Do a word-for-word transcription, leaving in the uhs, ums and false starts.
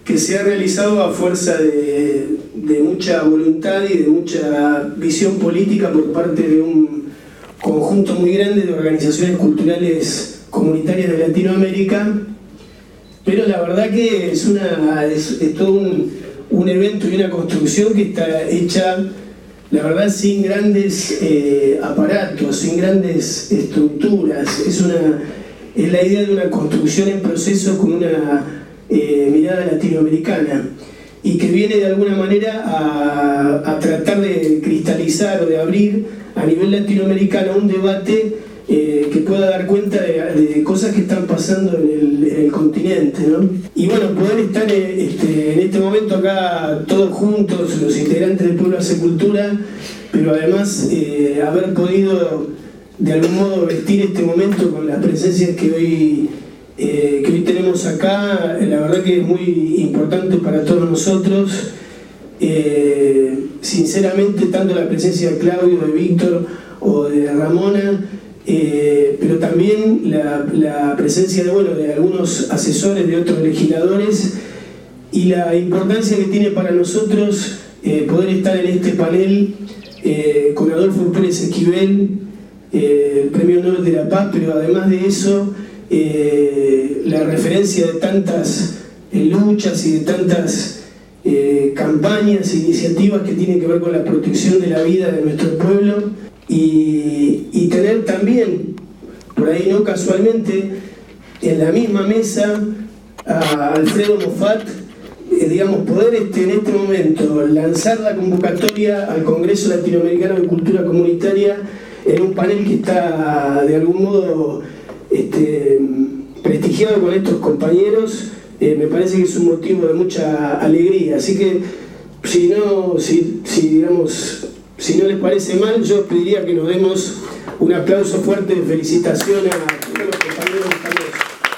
que se ha realizado a fuerza de, de mucha voluntad y de mucha visión política por parte de un conjunto muy grande de organizaciones culturales comunitarias de Latinoamérica, pero la verdad que es, una, es, es todo un, un evento y una construcción que está hecha, la verdad, sin grandes eh, aparatos, sin grandes estructuras. Es, una, es la idea de una construcción en proceso con una eh, mirada latinoamericana y que viene de alguna manera a, a tratar de cristalizar o de abrir a nivel latinoamericano un debate eh, que pueda dar cuenta de, de cosas que están pasando en el, en el continente, ¿no? Y bueno, poder estar eh, este, en este momento acá todos juntos, los integrantes del Pueblo Hace Cultura, pero además eh, haber podido de algún modo vestir este momento con las presencias que hoy, eh, que hoy tenemos acá, la verdad que es muy importante para todos nosotros. Eh, sinceramente, tanto la presencia de Claudio, de Víctor o de Ramona, eh, pero también la, la presencia de, bueno, de algunos asesores de otros legisladores y la importancia que tiene para nosotros eh, poder estar en este panel eh, con Adolfo Pérez Esquivel, eh, el Premio Nobel de la Paz, pero además de eso eh, la referencia de tantas eh, luchas y de tantas Eh, campañas, iniciativas que tienen que ver con la protección de la vida de nuestro pueblo y, y tener también, por ahí no casualmente, en la misma mesa a Alfredo Moffat, eh, digamos, poder este, en este momento lanzar la convocatoria al Congreso Latinoamericano de Cultura Comunitaria en un panel que está de algún modo este, prestigiado con estos compañeros. Eh, me parece que es un motivo de mucha alegría, así que si no, si, si, digamos, si no les parece mal, yo pediría que nos demos un aplauso fuerte de felicitación a todos los compañeros que estamos